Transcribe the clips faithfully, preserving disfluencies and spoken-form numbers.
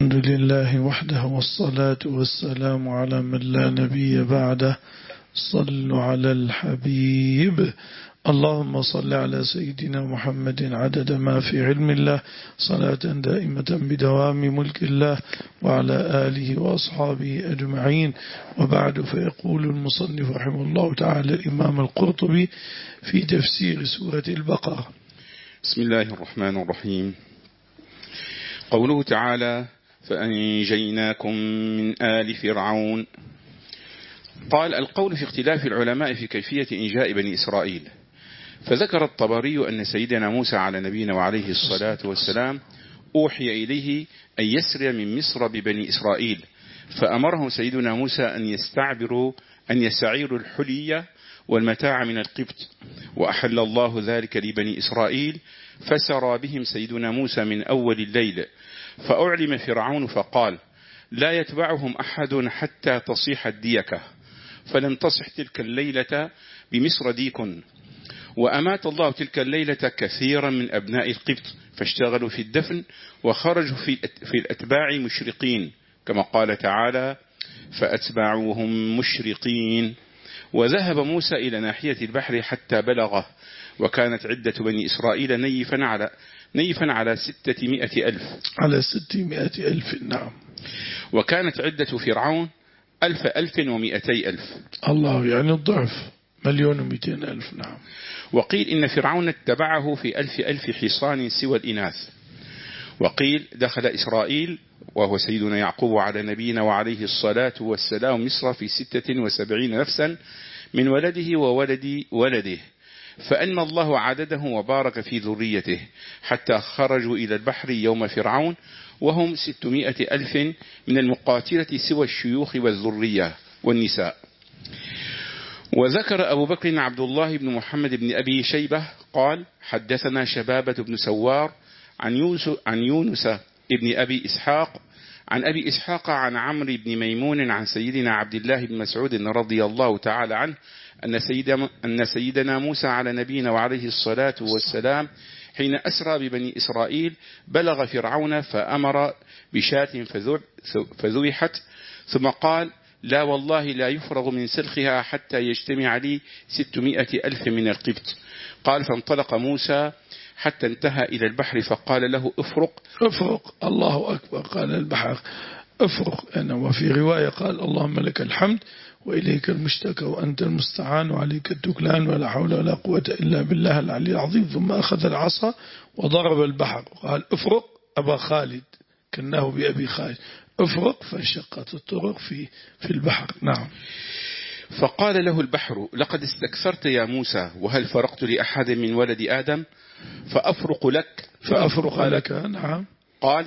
الحمد لله وحده والصلاة والسلام على من لا نبي بعده. صلوا على الحبيب. اللهم صل على سيدنا محمد عدد ما في علم الله صلاة دائمة بدوام ملك الله وعلى آله وأصحابه أجمعين. وبعد، فيقول المصنف رحمه الله تعالى الإمام القرطبي في تفسير سورة البقرة: بسم الله الرحمن الرحيم. قوله تعالى: فأنجيناكم من آل فرعون. قال: القول في اختلاف العلماء في كيفية إنجاء بني إسرائيل. فذكر الطبري أن سيدنا موسى على نبينا وعليه الصلاة والسلام أوحي إليه أن يسري من مصر ببني إسرائيل، فأمره سيدنا موسى أن يستعبروا أن يستعيروا الحلي والمتاع من القبط، وأحل الله ذلك لبني إسرائيل، فسرى بهم سيدنا موسى من أول الليل، فأعلم فرعون فقال: لا يتبعهم أحد حتى تصيح الديكة، فلم تصح تلك الليلة بمصر ديك، وأمات الله تلك الليلة كثيرا من أبناء القبط، فاشتغلوا في الدفن وخرجوا في الأتباع مشرقين، كما قال تعالى: فأتبعوهم مشرقين. وذهب موسى إلى ناحية البحر حتى بلغه، وكانت عدة بني إسرائيل نيفا على نيفا على ستمائة ألف على ستمائة ألف نعم. وكانت عدة فرعون ألف ألف ومئتي ألف. الله، يعني الضعف، مليون ومئتين ألف. نعم. وقيل إن فرعون اتبعه في ألف ألف حصان سوى الإناث. وقيل دخل إسرائيل وهو سيدنا يعقوب على نبينا وعليه الصلاة والسلام مصر في ستة وسبعين نفسا من ولده وولد ولده، فأن الله عدده وبارك في ذريته حتى خرجوا إلى البحر يوم فرعون، وهم ستمائة ألف من المقاتلة سوى الشيوخ والذرية والنساء. وذكر أبو بكر عبد الله بن محمد بن أبي شيبة قال: حدثنا شبابة بن سوار عن يونس, عن يونس بن أبي إسحاق عن أبي إسحاق عن عمرو بن ميمون عن سيدنا عبد الله بن مسعود رضي الله تعالى عنه أن, سيد أن سيدنا موسى على نبينا وعليه الصلاة والسلام حين أسرى ببني إسرائيل بلغ فرعون فأمر بشاة فذبحت، ثم قال: لا والله لا يفرغ من سلخها حتى يجتمع لي ستمائة ألف من القبط. قال: فانطلق موسى حتى انتهى إلى البحر فقال له: افرق افرق. الله أكبر. قال البحر: افرق. أنا وفي رواية قال: اللهم لك الحمد وإليك المشتكى وأنت المستعان وعليك التكلان ولا حول ولا قوة إلا بالله العلي العظيم. ثم أخذ العصا وضرب البحر قال: افرق أبا خالد، كناه بأبي خالد، افرق، فانشقت الطرق في في البحر. نعم. فقال له البحر: لقد استكثرت يا موسى، وهل فرقت لأحد من ولد آدم؟ فأفرق لك فأفرق لك. نعم. قال: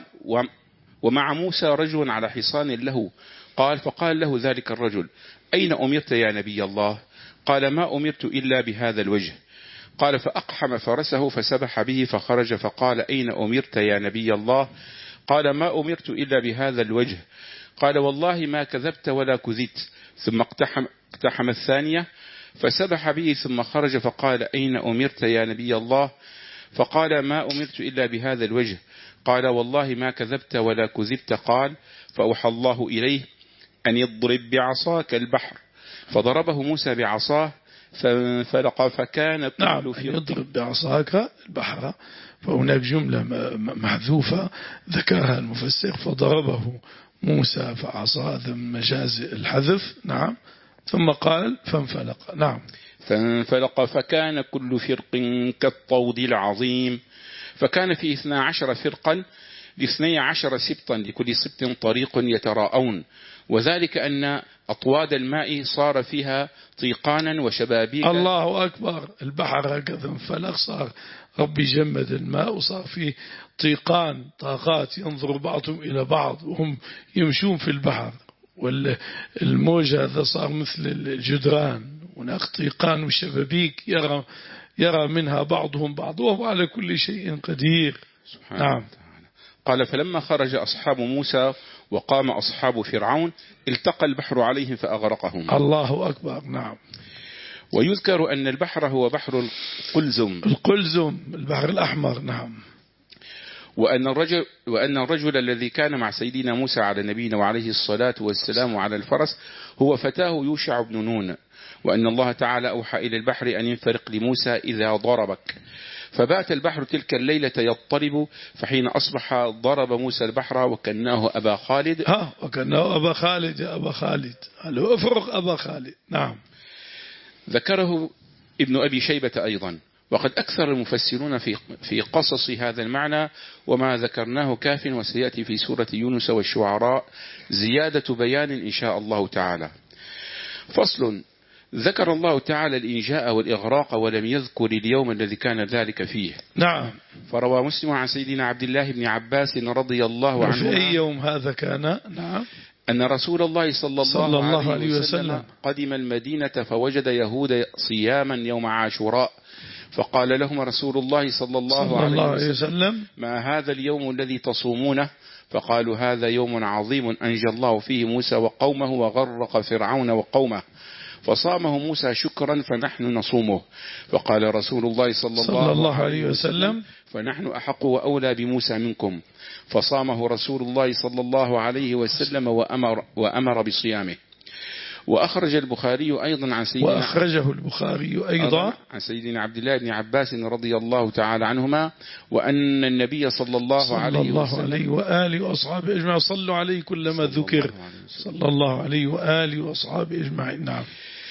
ومع موسى رجل على حصان له. قال: فقال له ذلك الرجل: أين أمرت يا نبي الله؟ قال: ما أمرت إلا بهذا الوجه. قال: فأقحم فرسه فسبح به فخرج، فقال: أين أمرت يا نبي الله؟ قال: ما أمرت إلا بهذا الوجه. قال: والله ما كذبت ولا كذبت. ثم اقتحم, اقتحم الثانية فسبح به ثم خرج، فقال: أين أمرت يا نبي الله؟ فقال: ما أمرت إلا بهذا الوجه. قال: والله ما كذبت ولا كذبت. قال: فأوحى الله إليه أن يضرب بعصاك البحر، فضربه موسى بعصاه فانفلق فكان كل نعم. في يضرب بعصاك البحر، فهناك جملة محذوفة ذكرها المفسر: فضربه موسى فعصاه، ثم مجاز الحذف. نعم. ثم قال: فانفلق. نعم. فانفلق فكان كل فرق كالطود العظيم، فكان في اثنا عشر فرقا لاثني عشر سبطا، لكل سبط طريق يتراءون، وذلك أن أطواد الماء صار فيها طيقانا وشبابيك. الله أكبر. البحر هكذا انفلق، صار ربي جمد الماء وصار فيه طيقان، طاقات ينظر بعضهم إلى بعض وهم يمشون في البحر، والموج هذا صار مثل الجدران، هناك طيقان وشبابيك يرى يرى منها بعضهم بعض، وهو على كل شيء قدير. نعم. قال: فلما خرج أصحاب موسى وقام أصحاب فرعون التقى البحر عليهم فأغرقهم. الله أكبر. نعم. ويذكر أن البحر هو بحر القلزم القلزم البحر الأحمر. نعم. وأن الرجل, وأن الرجل الذي كان مع سيدنا موسى على نبينا وعليه الصلاة والسلام على الفرس هو فتاه يوشع بن نون، وأن الله تعالى أوحى إلى البحر أن ينفرق لموسى إذا ضربك، فبات البحر تلك الليلة يضطرب، فحين أصبح ضرب موسى البحر وكناه أبا خالد. ها وكناه أبا خالد يا أبا خالد، قال له افرق أبا خالد. نعم. ذكره ابن أبي شيبة أيضا. وقد أكثر المفسرون في في قصص هذا المعنى، وما ذكرناه كاف، وسيأتي في سورة يونس والشعراء زيادة بيان إن شاء الله تعالى. فصل. ذكر الله تعالى الإنجاء والإغراق ولم يذكر اليوم الذي كان ذلك فيه. نعم. فروى مسلم عن سيدنا عبد الله بن عباس رضي الله عنه في أي يوم هذا كان؟ نعم. أن رسول الله صلى الله, صلى الله عليه, عليه وسلم, وسلم قدم المدينة فوجد يهود صياما يوم عاشوراء، فقال لهم رسول الله صلى الله, صلى الله عليه وسلم ما هذا اليوم الذي تصومونه؟ فقالوا هذا يوم عظيم أنجى الله فيه موسى وقومه وغرق فرعون وقومه، فصامه موسى شكرا فنحن نصومه. فقال رسول الله صلى, صلى الله عليه وسلم فنحن أحق وأولى بموسى منكم، فصامه رسول الله صلى الله عليه وسلم وأمر, وأمر بصيامه. وأخرج البخاري أيضا عن سيدنا وأخرجه البخاري أيضا عن سيدنا عبد الله بن عباس رضي الله تعالى عنهما، وأن النبي صلى الله صلى عليه الله وسلم عليه وآله وأصحابه أجمعين صلوا عليه كلما ذكر صلى الله عليه وآله وأصحابه أجمعين. نعم.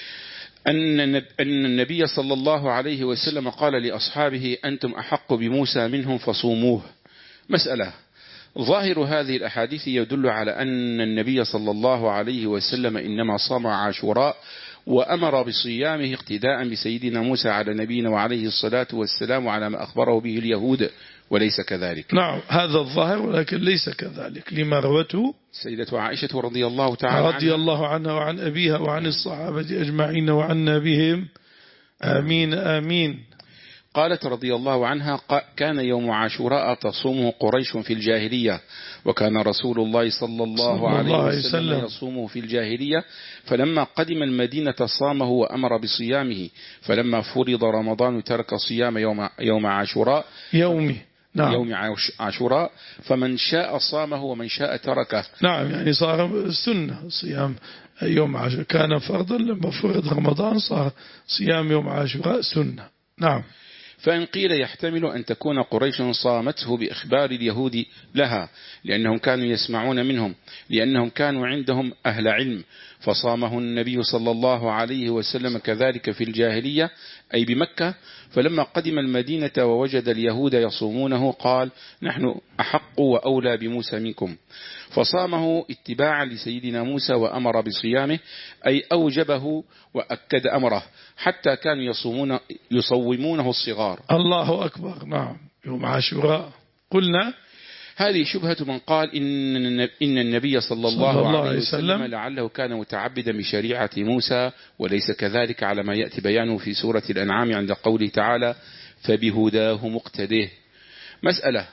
أن النبي صلى الله عليه وسلم قال لأصحابه أنتم أحق بموسى منهم فصوموه. مسألة. ظاهر هذه الأحاديث يدل على أن النبي صلى الله عليه وسلم إنما صام عاشوراء وأمر بصيامه اقتداء بسيدنا موسى على نبينا وعليه الصلاة والسلام على ما أخبره به اليهود، وليس كذلك. نعم هذا الظاهر، ولكن ليس كذلك لما روته سيدة عائشة رضي الله تعالى رضي عنها الله عنها وعن أبيها وعن الصحابة أجمعين وعنا بهم آمين آمين. قالت رضي الله عنها كان يوم عاشوراء تصومه قريش في الجاهلية، وكان رسول الله صلى الله عليه وسلم يصومه في الجاهلية، فلما قدم المدينة صامه وأمر بصيامه، فلما فرض رمضان ترك صيام يوم, يوم عاشوراء يومي نعم. يوم عاشوراء، فمن شاء صامه ومن شاء تركه. نعم يعني صار سنة صيام يوم عاشوراء، كان فرضا لما فرض رمضان صار صيام يوم عاشوراء سنة. نعم. فإن قيل يحتمل أن تكون قريش صامته بإخبار اليهود لها، لأنهم كانوا يسمعون منهم، لأنهم كانوا عندهم أهل علم، فصامه النبي صلى الله عليه وسلم كذلك في الجاهلية أي بمكة، فلما قدم المدينة ووجد اليهود يصومونه قال نحن أحق وأولى بموسى منكم، فصامه اتباعا لسيدنا موسى وأمر بصيامه أي أوجبه وأكد أمره، حتى كانوا يصومون يصومونه الصغار. الله أكبر. نعم يوم عاشوراء. قلنا هذه شبهة من قال إن إن النبي صلى الله, صلى الله عليه وسلم لعله كان متعبدا بشريعة موسى، وليس كذلك على ما يأتي بيانه في سورة الأنعام عند قوله تعالى فبهداه مقتده. مسألة.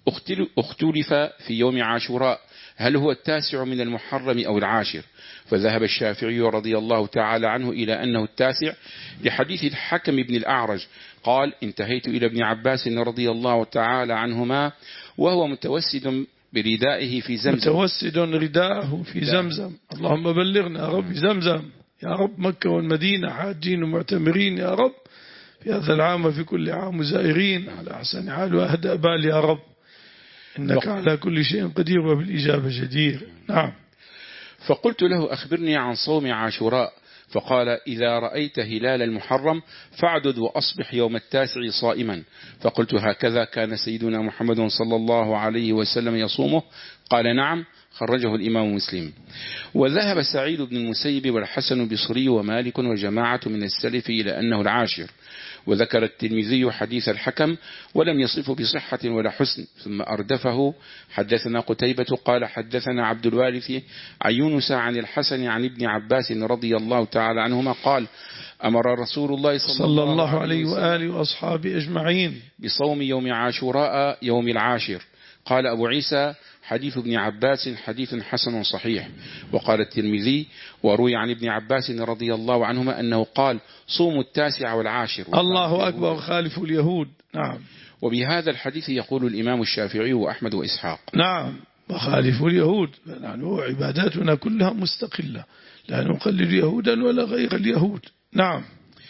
اختلف في يوم عاشوراء هل هو التاسع من المحرم أو العاشر، فذهب الشافعي رضي الله تعالى عنه إلى أنه التاسع لحديث الحكم بن الأعرج قال انتهيت إلى ابن عباس رضي الله تعالى عنهما وهو متوسد بردائه في زمزم متوسد رداءه في زمزم. اللهم بلغنا يا رب زمزم يا رب، مكة والمدينة حاجين ومعتمرين يا رب في هذا العام وفي كل عام زائرين على أحسن حال وأهدأ بال يا رب، إنك على كل شيء قدير وبالإجابة جدير. نعم. فقلت له أخبرني عن صوم عاشوراء، فقال إذا رأيت هلال المحرم فاعدد وأصبح يوم التاسع صائما، فقلت هكذا كان سيدنا محمد صلى الله عليه وسلم يصومه؟ قال نعم، خرجه الإمام مسلم. وذهب سعيد بن المسيب والحسن البصري ومالك وجماعة من السلف إلى أنه العاشر، وذكر الترمذي حديث الحكم ولم يصف بصحة ولا حسن، ثم أردفه. حدثنا قتيبة قال حدثنا عبد الوارث عن يونس عن الحسن عن ابن عباس رضي الله تعالى عنهما قال أمر رسول الله صلى, صلى الله عليه وآله وأصحابه أجمعين بصوم يوم عاشوراء يوم العاشر. قال أبو عيسى حديث ابن عباس حديث حسن صحيح. وقال الترمذي وروي عن ابن عباس رضي الله عنهما أنه قال صوموا التاسع والعاشر. الله أكبر خالف اليهود. نعم. وبهذا الحديث يقول الإمام الشافعي وأحمد وإسحاق. نعم، وخالف اليهود، نحن عباداتنا كلها مستقلة، لا نقلد يهودا ولا غير اليهود. نعم.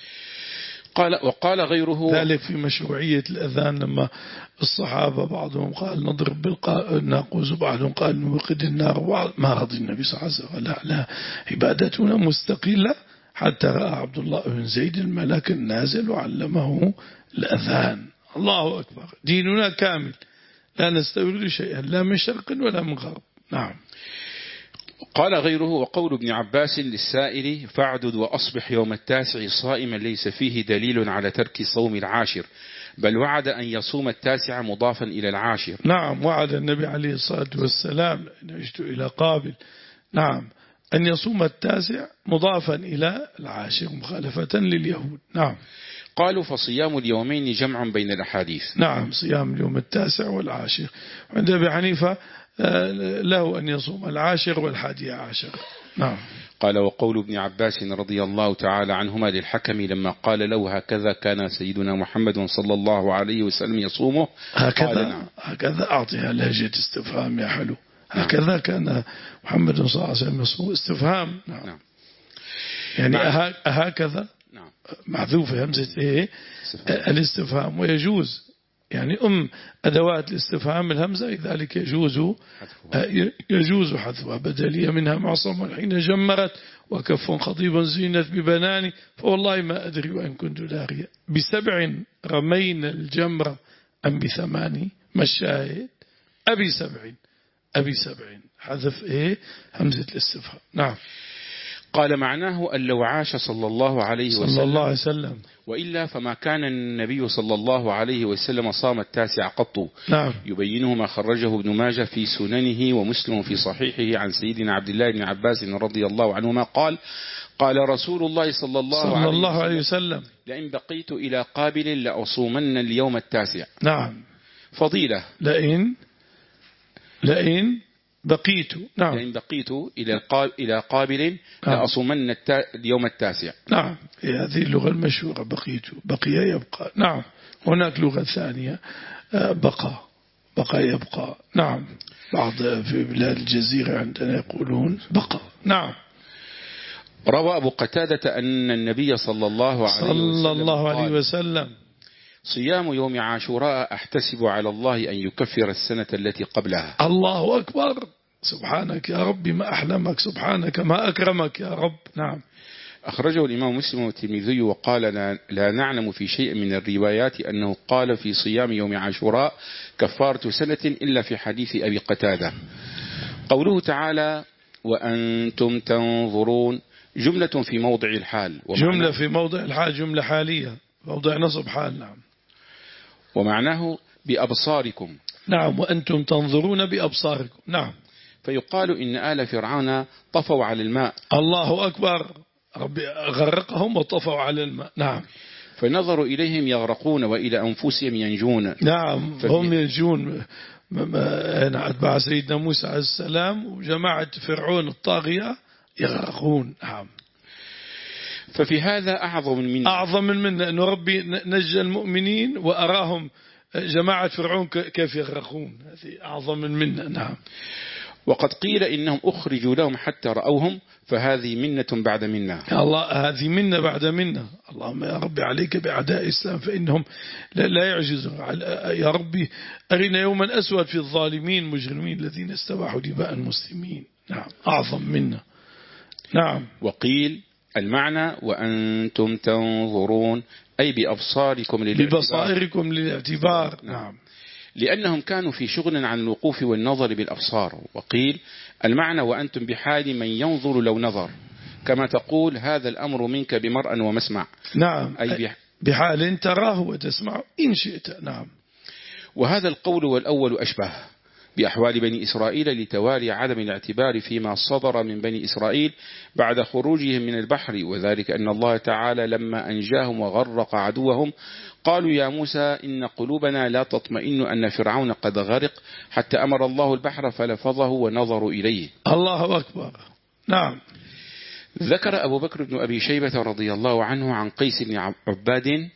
قال وقال غيره ذلك في مشروعية الأذان، لما الصحابة بعضهم قال نضرب بالناقوس وبعضهم قال نوقد النار، ما رضي النبي صلى الله عليه وسلم. لا لا، عبادتنا مستقلة، حتى رأى عبد الله بن زيد الملك النازل وعلمه الأذان. الله أكبر، ديننا كامل، لا نستورد شيئا لا من شرق ولا من غرب. نعم. قال غيره وقول ابن عباس للسائل فاعدد وأصبح يوم التاسع صائما ليس فيه دليل على ترك صوم العاشر، بل وعد أن يصوم التاسع مضافا إلى العاشر. نعم، وعد النبي عليه الصلاة والسلام إن عشت إلى قابل، نعم، أن يصوم التاسع مضافا إلى العاشر مخالفة لليهود. نعم. قالوا فصيام اليومين جمع بين الأحاديث. نعم، صيام اليوم التاسع والعاشر. عند أبي حنيفة له أن يصوم العاشر والحادي عشر. نعم. قال وقول ابن عباس رضي الله تعالى عنهما للحكم لما قال له هكذا كان سيدنا محمد صلى الله عليه وسلم يصومه، هكذا نعم. هكذا أعطيها لهجة استفهام يا حلو. هكذا نعم. كان محمد صلى الله عليه وسلم يصوم، استفهام. نعم. نعم. يعني نعم. هكذا نعم. محذوفة همزة إيه الاستفهام، ويجوز يعني أم أدوات الاستفهام الهمزة، لذلك يجوز يجوز حذفها، بدلية منها معصم حين جمرت وكف خضيبا زينت ببناني، فوالله ما أدري وإن كنت داريا بسبع رمينا الجمرة أم بثماني، ما الشاهد؟ أبي سبع أبي سبع حذف إيه همزة الاستفهام. نعم. قال معناه أن لو عاش صلى الله عليه وسلم, صلى الله عليه وسلم وإلا فما كان النبي صلى الله عليه وسلم صام التاسع قط. نعم. يبينه ما خرجه ابن ماجه في سننه ومسلم في صحيحه عن سيدنا عبد الله بن عباس رضي الله عنهما قال قال رسول الله صلى الله, صلى عليه, الله عليه وسلم لئن بقيت إلى قابل لأصومن اليوم التاسع. نعم. فضيلة لئن لئن بقيت. نعم. لئن بقيت إلى إلى قابل لأصومن التا... اليوم التاسع. نعم، هذه اللغة المشهورة، بقيت، بقي يبقى. نعم. هناك لغة ثانية بقى، بقى يبقى. نعم. بعض في بلاد الجزيرة عندنا يقولون بقى. نعم. روى أبو قتادة أن النبي صلى الله عليه وسلم, صلى الله عليه وسلم صيام يوم عاشوراء أحتسب على الله أن يكفر السنة التي قبلها. الله أكبر، سبحانك يا رب، ما أحلمك، سبحانك ما أكرمك يا رب. نعم. أخرجه الإمام مسلم والترمذي وقال لا, لا نعلم في شيء من الروايات أنه قال في صيام يوم عاشوراء كفارة سنة إلا في حديث أبي قتادة. قوله تعالى وأنتم تنظرون جملة في موضع الحال، جملة في موضع الحال، جملة حالية، موضع نصب حال. نعم. ومعناه بأبصاركم. نعم، وأنتم تنظرون بأبصاركم. نعم. فيقال إن آل فرعون طفوا على الماء. الله أكبر، ربي غرقهم وطفوا على الماء. نعم. فنظروا إليهم يغرقون وإلى أنفسهم ينجون. نعم، هم ينجون. أتباع سيدنا موسى عليه السلام وجماعة فرعون الطاغية يغرقون. نعم. ففي هذا أعظم من أعظم من أن ربي نجى المؤمنين وأراهم جماعة فرعون كيف يغرقون، هذه أعظم من. نعم. وقد قيل إنهم أخرجوا لهم حتى رأوهم، فهذه منة بعد منة. الله، هذه منة بعد منة. اللهم يا ربي عليك بأعداء الإسلام فإنهم لا, لا يعجزون. يا ربي أرنا يوما أسود في الظالمين مجرمين الذين استباحوا دماء المسلمين. نعم، أعظم منة. نعم. وقيل المعنى وأنتم تنظرون أي بأبصاركم للاعتبار، ببصائركم للاعتبار. نعم. لأنهم كانوا في شغل عن الوقوف والنظر بالأبصار. وقيل المعنى وأنتم بحال من ينظر لو نظر، كما تقول هذا الأمر منك بمرأ ومسمع. نعم، أي بحال تراه وتسمع إن شئت. نعم. وهذا القول والأول أشبه بأحوال بني إسرائيل لتوالي عدم الاعتبار فيما صدر من بني إسرائيل بعد خروجهم من البحر، وذلك أن الله تعالى لما أنجاهم وغرق عدوهم قالوا يا موسى إن قلوبنا لا تطمئن أن فرعون قد غرق، حتى أمر الله البحر فلفظه ونظروا إليه. الله أكبر. نعم. ذكر أبو بكر بن أبي شيبة رضي الله عنه عن قيس بن عباد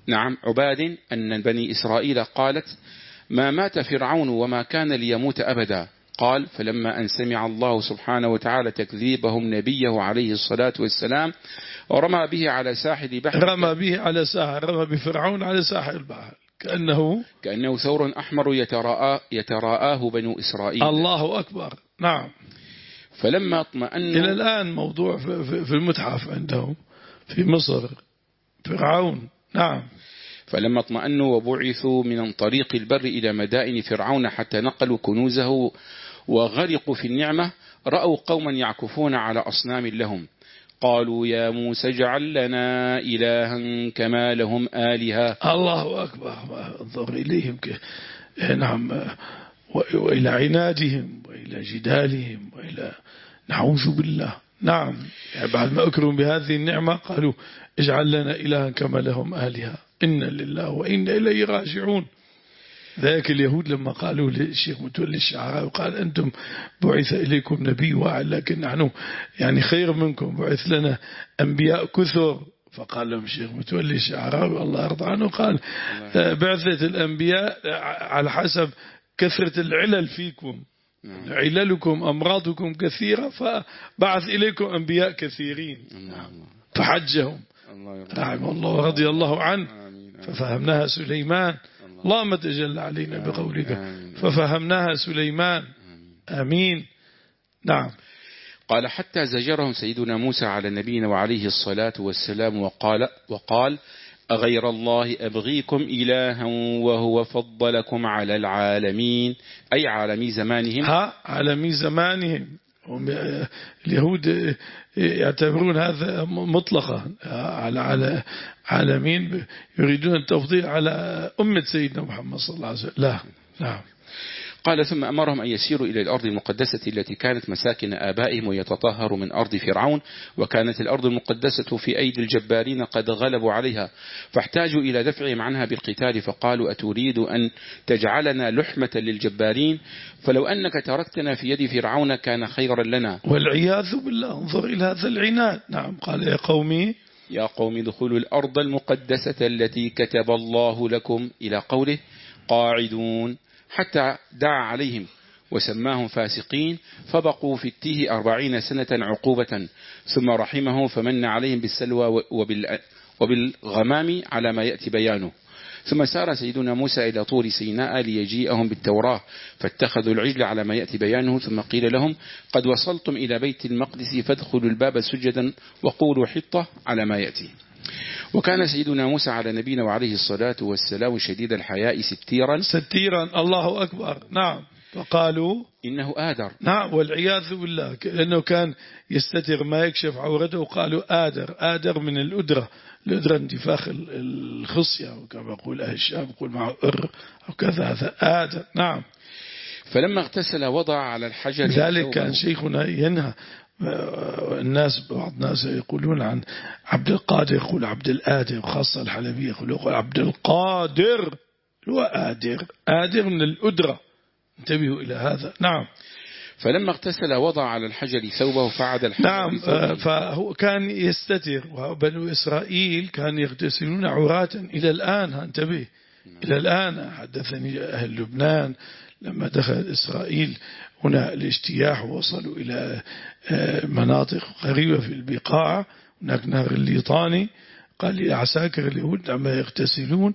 نعم عباد أن بني إسرائيل قالت ما مات فرعون وما كان ليموت أبدا. قال فلما أن سمع الله سبحانه وتعالى تكذيبهم نبيه عليه الصلاة والسلام ورمى به على ساحل بحر رمى به على ساحل رمى بفرعون على ساحل البحر كأنه كأنه ثور أحمر يتراءى يتراءاه بنو إسرائيل. الله أكبر. نعم. فلما اطمأنوا إلى الآن موضوع في المتحف عندهم في مصر فرعون. نعم. فلما اطمأنوا وبعثوا من طريق البر إلى مدائن فرعون حتى نقلوا كنوزه وغرقوا في النعمة رأوا قوما يعكفون على أصنام لهم قالوا يا موسى اجعل لنا إلها كما لهم آلهة. الله أكبر. انظر إليهم ك... نعم وإلى عنادهم وإلى جدالهم وإلى نعوذ بالله. نعم يعني بعد ما أكرموا بهذه النعمة قالوا اجعل لنا إلها كما لهم آلهة إنا لله وإنا إليه راجعون. ذاك اليهود لما قالوا للشيخ متولي الشعراوي قال أنتم بعث إليكم نبي واحد لكن نحن يعني خير منكم بعث لنا أنبياء كثر. فقال لهم الشيخ متولي الشعراوي الله يرضى عنه قال بعثة الأنبياء على حسب كثرة العلل فيكم عللكم أمراضكم كثيرة فبعث إليكم أنبياء كثيرين فحجهم رحمه الله رضي الله عنه ففهمناها سليمان. اللهم تجل علينا بقولك ففهمناها سليمان. آمين. نعم. قال حتى زجرهم سيدنا موسى على نبينا وعليه الصلاة والسلام وقال وقال أغير الله أبغيكم إلها وهو فضلكم على العالمين أي عالمي زمانهم. ها عالمي زمانهم. اليهود يعتبرون هذا مطلقا على على عالمين يريدون التفضيل على أمة سيدنا محمد صلى الله عليه وسلم. لا. نعم. قال ثم أمرهم أن يسيروا إلى الأرض المقدسة التي كانت مساكن آبائهم ويتطهروا من أرض فرعون وكانت الأرض المقدسة في أيدي الجبارين قد غلبوا عليها فاحتاجوا إلى دفعهم عنها بالقتال فقالوا أتريد أن تجعلنا لحمة للجبارين فلو أنك تركتنا في يد فرعون كان خيرا لنا. والعياذ بالله. انظر إلى هذا العناد. نعم. قال يا قومي يا قوم ادخلوا الأرض المقدسة التي كتب الله لكم إلى قوله قاعدون حتى دعا عليهم وسماهم فاسقين فبقوا في التيه أربعين سنة عقوبة ثم رحمهم فمن عليهم بالسلوى وبالغمام على ما يأتي بيانه. ثم سار سيدنا موسى إلى طور سيناء ليجيئهم بالتوراة فاتخذوا العجل على ما يأتي بيانه ثم قيل لهم قد وصلتم إلى بيت المقدس فادخلوا الباب سجدا وقولوا حطة على ما يأتي. وكان سيدنا موسى على نبينا وعليه الصلاة والسلام شديد الحياء ستيرا ستيرا. الله أكبر. نعم. فقالوا إنه آدر. نعم والعياذ بالله لأنه كان يستتر ما يكشف عورته وقالوا آدر. آدر من الأدرة. الأدرة انتفاخ الخصية وكما يقول أهل الشام يقول معه أر أو كذا هذا آدر. نعم. فلما اغتسل وضع على الحجر ذلك كان شيخنا ينهى الناس بعض الناس يقولون عن عبد القادر يقول عبد الآدر خاصة الحلبية يقول عبد القادر هو آدر. آدر من الأدرة. انتبهوا إلى هذا. نعم. فلما اغتسل وضع على الحجر ثوبه فعد الحجر. نعم. فهو كان يستتر وبنو إسرائيل كانوا يغتسلون عراة إلى الآن. انتبه إلى الآن. حدثني أهل لبنان لما دخل إسرائيل هنا الاجتياح ووصلوا إلى مناطق قريبة في البقاع هناك نهر الليطاني قال لي عساكر اليهود لما يغتسلون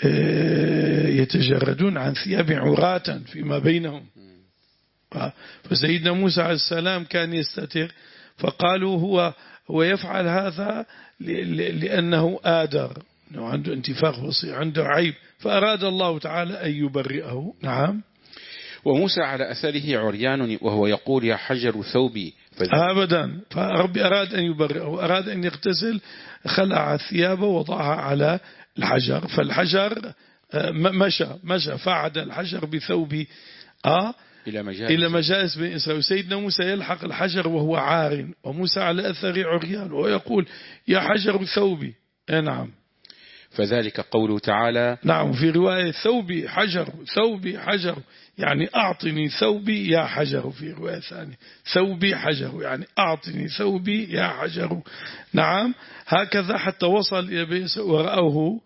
يتجردون عن ثياب عراة فيما بينهم. فسيدنا موسى عليه السلام كان يستتر فقالوا هو هو يفعل هذا لأنه آدر أنه عنده انتفاخ بصير عنده عيب فأراد الله تعالى أن يبرئه. نعم. وموسى على أثره عريان وهو يقول يا حجر ثوبي أبدا. فربي أراد أن يبرئه أراد أن يغتسل خلع الثياب ووضعها على الحجر فالحجر مشى مشى فعد الحجر بثوبه آه إلى مجالس إلى مجالس بني إسرائيل. سيدنا موسى يلحق الحجر وهو عار وموسى على أثره عريان ويقول يا حجر ثوبي. نعم. فذلك قوله تعالى. نعم. في رواية ثوبي حجر ثوبي حجر يعني أعطني ثوبي يا حجر. في رواية ثانية ثوبي حجر يعني أعطني ثوبي يا حجر. نعم. هكذا حتى وصل إلى بيس ورأوه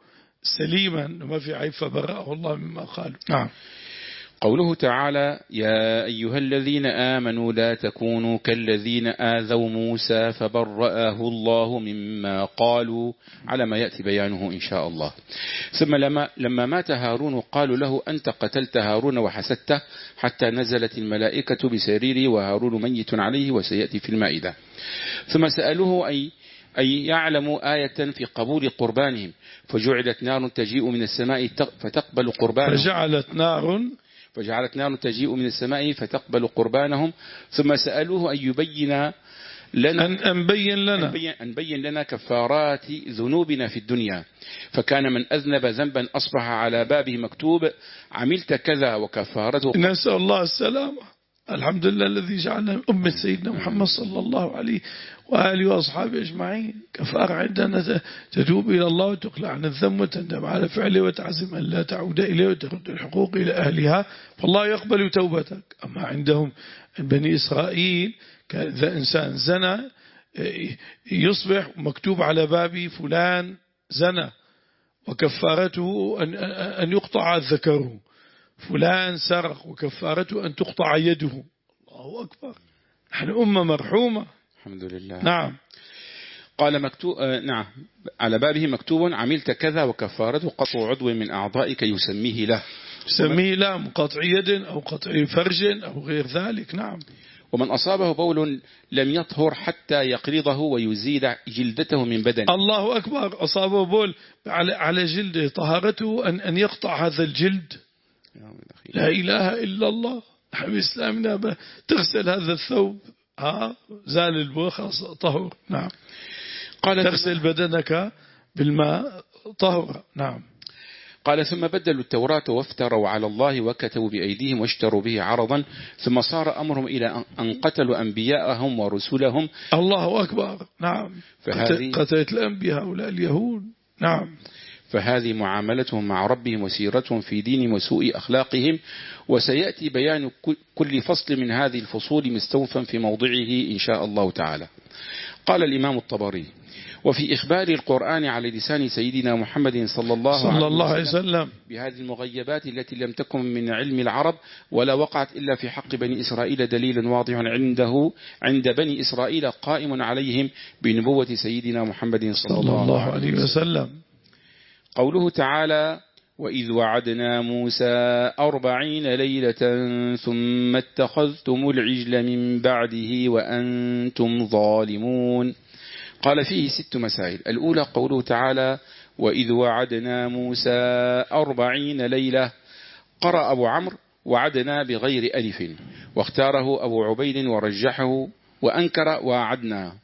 سليما وما في عيب فبرأه الله مما قالوا. نعم. قوله تعالى يا أيها الذين آمنوا لا تكونوا كالذين آذوا موسى فبرأه الله مما قالوا، على ما يأتي بيانه إن شاء الله. ثم لما, لما مات هارون قالوا له أنت قتلت هارون وحسدته، حتى نزلت الملائكة بسريره وهارون ميت عليه، وسيأتي في المائدة. ثم سألوه أي أي يعلموا آية في قبول قربانهم، فجعلت نار تجيء من السماء فتقبل قربانهم فجعلت نار فجعلت نار تجيء من السماء فتقبل قربانهم. ثم سألوه أن يبين لنا أن أنبين لنا أن بين لنا كفارات ذنوبنا في الدنيا، فكان من أذنب ذنبا أصبح على بابه مكتوب عملت كذا وكفارته. نسأل الله السلامة. الحمد لله الذي جعلنا من أمة سيدنا محمد صلى الله عليه وآله وأصحابه أجمعين. كفارة عندنا تتوب إلى الله وتقلع عن الذنب وتندم على فعله وتعزم أن لا تعود إليه وترد الحقوق إلى أهلها، فالله يقبل توبتك. أما عندهم بني إسرائيل كان إذا إنسان زنى يصبح مكتوب على بابي فلان زنى وكفارته أن يقطع ذكره، فلان سرق وكفارته أن تقطع يده. الله أكبر، نحن أمة مرحومة الحمد لله. نعم. قال مكتوب نعم على بابه مكتوب عملت كذا وكفارته قطع عضو من أعضائك يسميه له يسميه له من قطع يد أو قطع فرج أو غير ذلك. نعم. ومن أصابه بول لم يطهر حتى يقرضه ويزيل جلدته من بدنه. الله أكبر، أصابه بول على على جلده طهارته أن أن يقطع هذا الجلد. لا إله إلا الله. نحن إسلامنا تغسل هذا الثوب ها زال البول خلاص طهر. نعم. قال تغسل بدنك بالماء طهر. نعم. قال ثم بدلوا التوراة وافتروا على الله وكتبوا بأيديهم واشتروا به عرضا، ثم صار أمرهم إلى أن قتلوا أنبياءهم ورسلهم. الله أكبر. نعم. قتلت الأنبياء هؤلاء اليهود. نعم. فهذه معاملتهم مع ربهم وسيرتهم في دينهم وسوء أخلاقهم، وسيأتي بيان كل فصل من هذه الفصول مستوفا في موضعه إن شاء الله تعالى. قال الإمام الطبري وفي إخبار القرآن على لسان سيدنا محمد صلى الله, صلى الله عليه وسلم بهذه المغيبات التي لم تكن من علم العرب ولا وقعت إلا في حق بني إسرائيل دليل واضح عنده عند بني إسرائيل قائم عليهم بنبوة سيدنا محمد صلى الله عليه وسلم. قوله تعالى وإذ وعدنا موسى أربعين ليلة ثم اتخذتم العجل من بعده وأنتم ظالمون. قال فيه ست مسائل. الأولى قوله تعالى وإذ وعدنا موسى أربعين ليلة، قرأ أبو عمرو وعدنا بغير ألف، واختاره أبو عبيد ورجحه وأنكر وعدنا.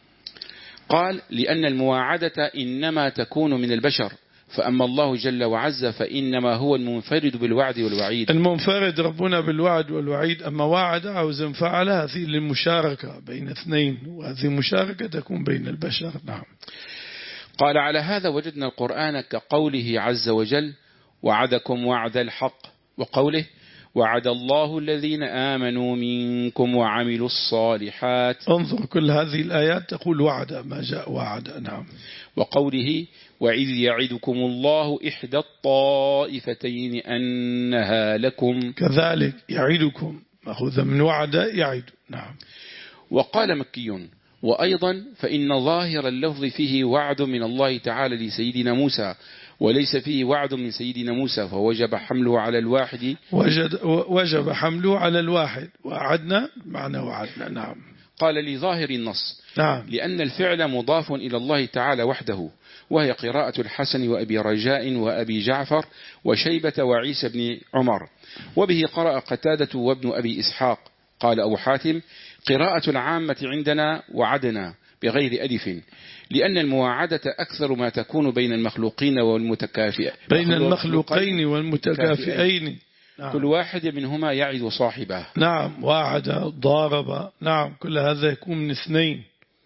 قال لأن المواعدة إنما تكون من البشر، فأما الله جل وعز فإنما هو المنفرد بالوعد والوعيد. المنفرد ربنا بالوعد والوعيد. أما وعد أو زن فعل هذه للمشاركة بين اثنين، وهذه المشاركة تكون بين البشر. نعم. قال على هذا وجدنا القرآن كقوله عز وجل وعدكم وعد الحق، وقوله وعد الله الذين آمنوا منكم وعملوا الصالحات. انظر كل هذه الآيات تقول وعد، ما جاء وعد. نعم. وقوله وإذ يعدكم الله إحدى الطائفتين أنها لكم، كذلك يعدكم مأخوذ من وعد يعد. نعم. وقال مكي وأيضا فإن ظاهر اللفظ فيه وعد من الله تعالى لسيدنا موسى، وليس فيه وعد من سيدنا موسى، فوجب حمله على الواحد. وجد وجب حمله على الواحد. وعدنا معنى وعدنا. نعم. قال لظاهر النص نعم. لأن الفعل مضاف إلى الله تعالى وحده، وهي قراءة الحسن وأبي رجاء وأبي جعفر وشيبة وعيسى بن عمر، وبه قرأ قتادة وابن أبي إسحاق. قال أبو حاتم قراءة العامة عندنا وعدنا بغير ألف، لأن المواعدة أكثر ما تكون بين المخلوقين والمتكافئين بين المخلوقين والمتكافئين. نعم. كل واحد منهما يعد صاحبه. نعم. واعد ضارب. نعم. كل هذا يكون من اثنين.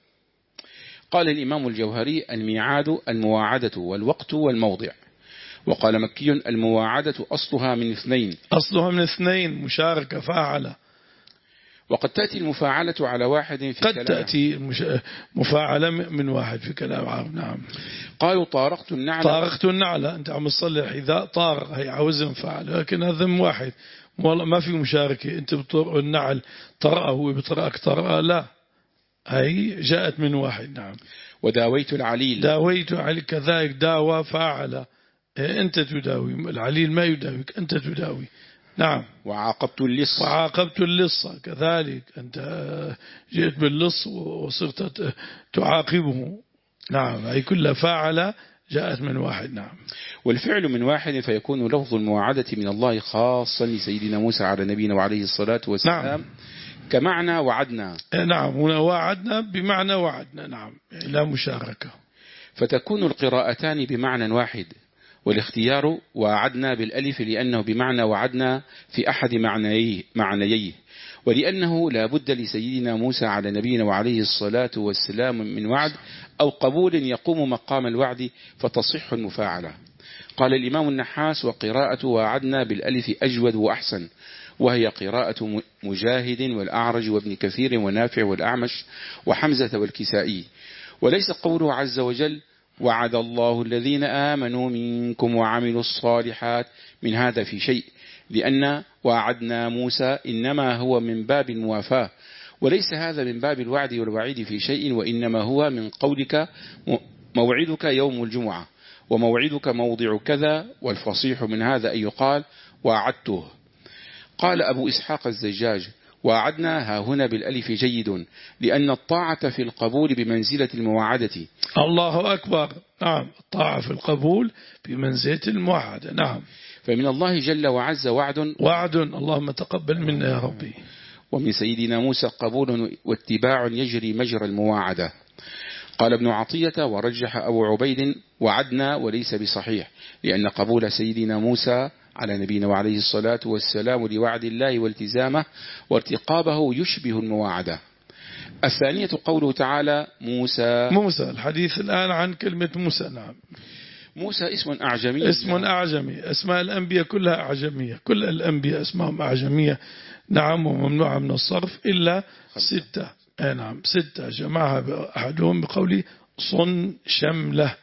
قال الإمام الجوهري الميعاد المواعدة والوقت والموضع. وقال مكي المواعدة أصلها من اثنين. أصلها من اثنين مشاركة فاعلة. وقد تأتي المفاعلة على واحد في قد كلام. تأتي مفاعلة من واحد في كلام عام. نعم. قالوا طارقت النعل طارقت النعل، أنت عم تصلي الحذاء طارق، هي عاوزن فعل، لكن هذا من واحد، والله ما في مشاركة. أنت بتطرق النعل طرقه هو بطرقك طرقه، لا، هي جاءت من واحد. نعم. وداويت العليل، داويت عليك كذلك، داوى فاعل، أنت تداوي، العليل ما يداويك، أنت تداوي. نعم. وعاقبت اللص، وعاقبت اللص كذلك، أنت جئت باللص وصرت تعاقبه. نعم. هي كلها فاعل جاءت من واحد. نعم. والفعل من واحد فيكون لفظ المواعدة من الله خاصا لسيدنا موسى على نبينا وعليه الصلاة والسلام. نعم. كمعنى وعدنا. نعم. هنا وعدنا بمعنى وعدنا. نعم. لا مشاركة. فتكون القراءتان بمعنى واحد، والاختيار وعدنا بالألف لأنه بمعنى وعدنا في أحد معنييه, معنييه ولأنه لا بد لسيدنا موسى على نبينا وعليه الصلاة والسلام من وعد أو قبول يقوم مقام الوعد فتصح المفاعلة. قال الإمام النحاس: وقراءة وعدنا بالألف أجود وأحسن، وهي قراءة مجاهد والأعرج وابن كثير ونافع والأعمش وحمزة والكسائي، وليس قوله عز وجل: وعد الله الذين آمنوا منكم وعملوا الصالحات من هذا في شيء، لأن وعدنا موسى إنما هو من باب الموافاة، وليس هذا من باب الوعد والوعيد في شيء، وإنما هو من قولك موعدك يوم الجمعة وموعدك موضع كذا، والفصيح من هذا أن يقال وعدته. قال أبو إسحاق الزجاج: وعدنا ها هنا بالألف جيد، لأن الطاعة في القبول بمنزلة المواعدة. الله أكبر. نعم. الطاعة في القبول بمنزلة المواعدة. نعم. فمن الله جل وعز وعد وعد، اللهم تقبل منا يا ربي. ومن سيدنا موسى قبول واتباع يجري مجرى المواعدة. قال ابن عطية: ورجح أبو عبيد وعدنا وليس بصحيح، لأن قبول سيدنا موسى على نبينا وعليه الصلاة والسلام لوعد الله والتزامه وارتقابه يشبه المواعدة. الثانية قوله تعالى: موسى. موسى، الحديث الآن عن كلمة موسى. نعم. موسى اسم أعجمي، اسم أعجمي، أسماء الأنبياء كلها أعجمية، كل الأنبياء اسمهم أعجمية. نعم. وممنوعة من الصرف إلا ستة. نعم. ستة جمعها أحدهم بقوله صن شمله،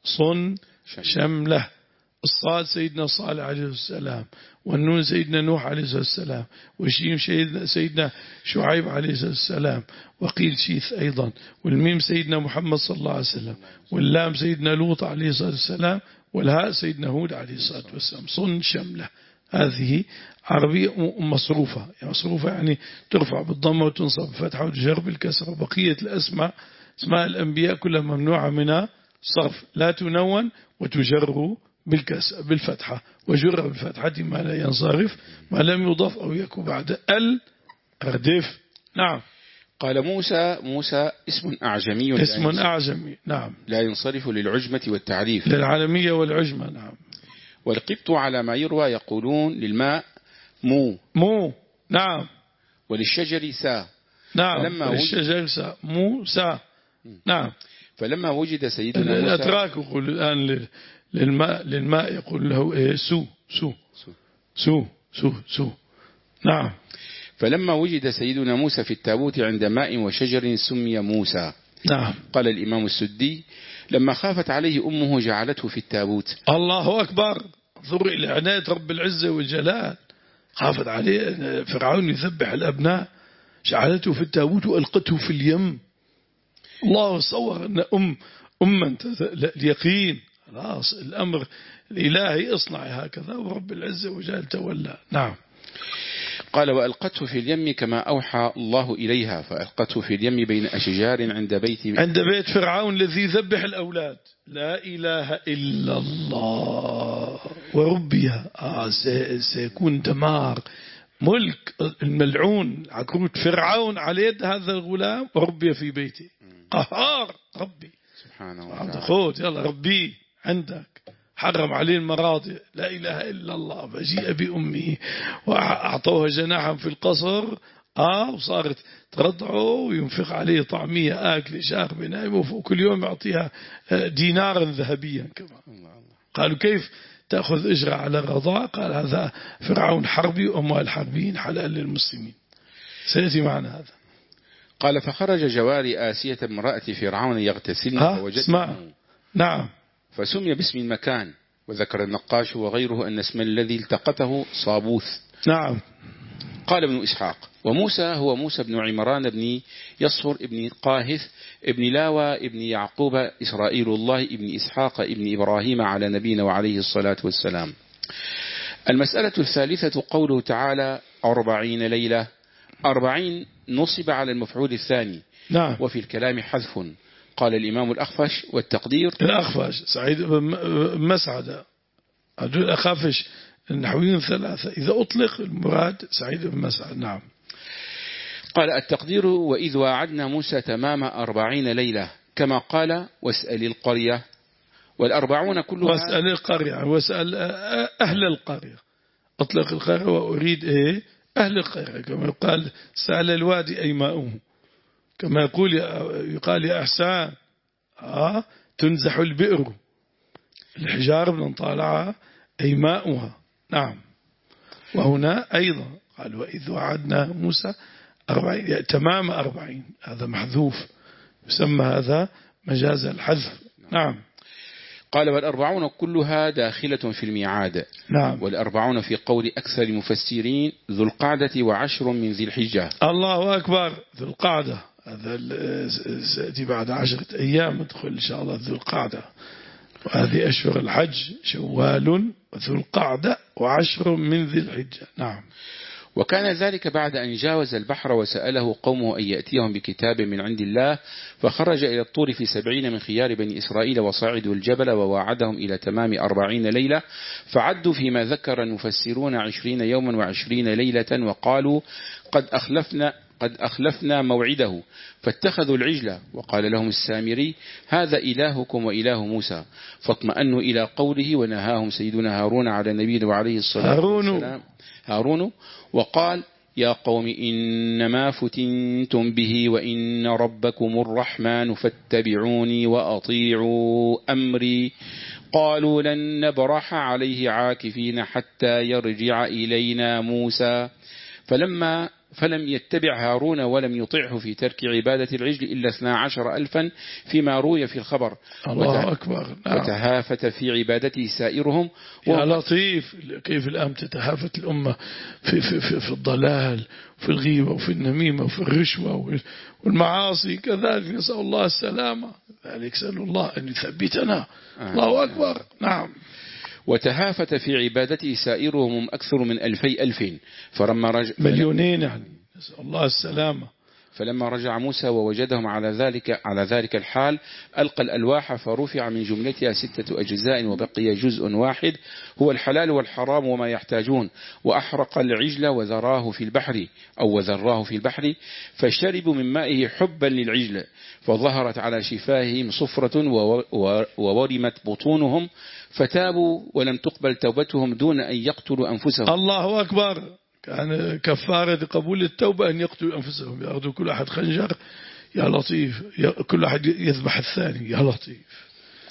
صن شمله. الصاد سيدنا صالح عليه السلام، والنون سيدنا نوح عليه السلام، والشيم سيدنا شعيب عليه السلام، وقيل شيث أيضا، والميم سيدنا محمد صلى الله عليه وسلم، واللام سيدنا لوط عليه الصلاة والسلام، والهاء سيدنا هود عليه الصلاة والسلام. صن شمله هذه عربية مصروفة، يعني مصروفة يعني ترفع بالضمة وتنصب بالفتحة وتجر بالكسرة. بقية الأسماء اسماء الأنبياء كلها ممنوعة من الصرف، لا تنون وتجر بالكسر بالفتحة، وجر بالفتحة ما لا ينصرف ما لم يضاف أو يكون بعد ال أردف. نعم. قال موسى: موسى اسم أعجمي، اسم أعجمي. نعم. لا ينصرف للعجمة والتعريف، للعالمية والعجمة. نعم. والقبط على ما يروى يقولون للماء مو مو. نعم. وللشجر سا. نعم. وللشجر سا مو سا. نعم. فلما وجد سيدنا موسى، الأتراك يقول الآن للماء للماء يقول له إيه سو سو سو سو سو, سو. نعم. فلما وجد سيدنا موسى في التابوت عند ماء وشجر سمي موسى. نعم. قال الإمام السدي: لما خافت عليه أمه جعلته في التابوت. الله أكبر. انظر إلى عناية رب العزة والجلال. خافت عليه فرعون يذبح الأبناء، جعلته في التابوت وألقته في اليم. الله صور أن أم أما اليقين خلاص الأمر الإلهي اصنع هكذا، ورب العزة وجل تولى. نعم. قال: وألقته في اليم كما أوحى الله إليها، فألقته في اليم بين أشجار عند بيت عند بيت فرعون الذي ذبح الأولاد. لا إله إلا الله. وربها آه سيكون دمار ملك الملعون عكروت فرعون على يد هذا الغلام، وربي في بيتي قهار ربي سبحانه وتعالى. خذ يلا ربي عندك. حرم عليه المراضع. لا إله إلا الله. فجيء بأمه وأعطوها جناحا في القصر آه وصارت ترضعه وينفق عليه طعمية آكل شارب نائم، وكل يوم يعطيها دينارا ذهبيا كمان. قالوا: كيف تأخذ إجرة على الرضاعة؟ قال: هذا فرعون حربي وأموال الحربيين حلال للمسلمين. سيأتي معنا هذا. قال فخرج جواري آسية امرأة فرعون يغتسلن فوجدنه نعم فسمي باسم المكان. وذكر النقاش وغيره أن اسم الذي التقطه صابوث. نعم. قال ابن إسحاق وموسى هو موسى بن عمران بن يصفر ابن قاهث ابن لاوى ابن يعقوب إسرائيل الله ابن إسحاق ابن إبراهيم على نبينا وعليه الصلاة والسلام. المسألة الثالثة قوله تعالى أربعين ليلة. أربعين نصب على المفعول الثاني. نعم. وفي الكلام حذف. قال الإمام الأخفش والتقدير الأخفش سعيد بن مسعدة هذول الأخفش النحويين ثلاثة إذا أطلق المراد سعيد بن مسعد. نعم. قال التقدير وإذ واعدنا موسى تمام أربعين ليلة كما قال واسأل القرية. والأربعون كلها واسأل القرية واسأل أهل القرية. أطلق القرية وأريد إيه أهل القرية كما يقال سأل الوادي أي ماؤه كما يقول يقال يا أحسان آه تنزح البئر الحجار من طالعها أي ماؤها. نعم. وهنا أيضا قال وإذ وعدنا موسى أربعين تمام أربعين هذا محذوف يسمى هذا مجاز الحذف. نعم. قال والأربعون كلها داخلة في الميعاد. نعم. والأربعون في قول أكثر المفسرين ذو القعدة وعشر من ذي الحجة. الله أكبر. ذو القعدة هذا سيأتي بعد عشرة أيام ندخل إن شاء الله ذو القعدة وهذه أشهر الحج شوال وذو القعدة وعشر من ذي الحجة. نعم. وكان ذلك بعد أن جاوز البحر وسأله قومه أن يأتيهم بكتاب من عند الله فخرج إلى الطور في سبعين من خيار بني إسرائيل وصعدوا الجبل وواعدهم إلى تمام أربعين ليلة فعدوا فيما ذكر المفسرون عشرين يوما وعشرين ليلة وقالوا قد أخلفنا قد أخلفنا موعده فاتخذوا العجلة. وقال لهم السامري هذا إلهكم وإله موسى فاطمأنوا إلى قوله ونهاهم سيدنا هارون على نبينا وعليه الصلاة والسلام هارون وقال يا قوم إنما فتنتم به وإن ربكم الرحمن فاتبعوني وأطيعوا أمري. قالوا لن نبرح عليه عاكفين حتى يرجع إلينا موسى فلما فلم يتبع هارون ولم يطعه في ترك عبادة العجل إلا اثنا عشر ألفا فيما روي في الخبر. الله أكبر. نعم. وتهافت في عبادته سائرهم. يا لطيف كيف الآن تتهافت الأمة في, في, في, في الضلال في الغيبة وفي النميمة وفي الرشوة والمعاصي كذلك نسأل الله السلامة ذلك سأل الله أن يثبتنا. آه. الله أكبر. نعم. وتهافت في عبادته سائرهم أكثر من ألفي ألف فرما رجع مليونين يعني نسأل الله السلامة. فلما رجع موسى ووجدهم على ذلك على ذلك الحال ألقى الألواح فرفع من جملتها ستة أجزاء وبقي جزء واحد هو الحلال والحرام وما يحتاجون وأحرق العجل وذراه في البحر أو وذراه في البحر فشربوا من مائه حبا للعجل فظهرت على شفاههم صفرة وورمت بطونهم فتابوا ولم تقبل توبتهم دون أن يقتلوا أنفسهم. الله أكبر. كان كفارة قبول التوبة أن يقتلوا أنفسهم يأخذوا كل أحد خنجر يا لطيف كل أحد يذبح الثاني يا لطيف.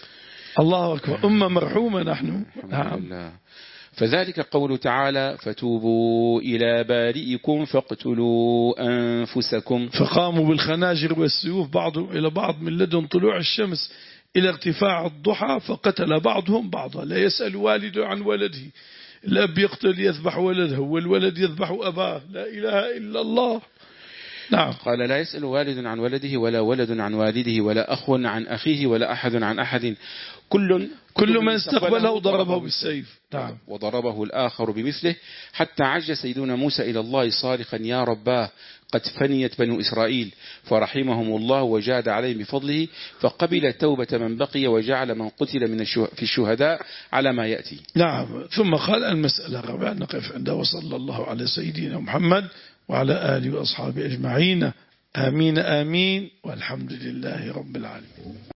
الله أكبر. أمة مرحومة نحن. نعم. فذلك قوله تعالى فتوبوا إلى بارئكم فاقتلوا أنفسكم فقاموا بالخناجر والسيوف بعضهم إلى بعض من لدن طلوع الشمس إلى ارتفاع الضحى فقتل بعضهم بعضا لا يسأل والد عن ولده الأب يقتل يذبح ولده والولد يذبح أباه لا إله إلا الله. نعم. قال لا يسأل والد عن ولده ولا ولد عن والده ولا أخ عن أخيه ولا أحد عن أحد كل كل من استقبله ضربه بالسيف. نعم. وضربه الآخر بمثله حتى عج سيدنا موسى إلى الله صارخا يا رباه قد فنيت بنو إسرائيل فرحمهم الله وجاد عليهم بفضله فقبل توبة من بقي وجعل من قتل من في الشهداء على ما يأتي. نعم. ثم قال المسألة الرابعة نقف عندها وصلى الله على سيدنا محمد وعلى آله وأصحابه أجمعين آمين آمين والحمد لله رب العالمين.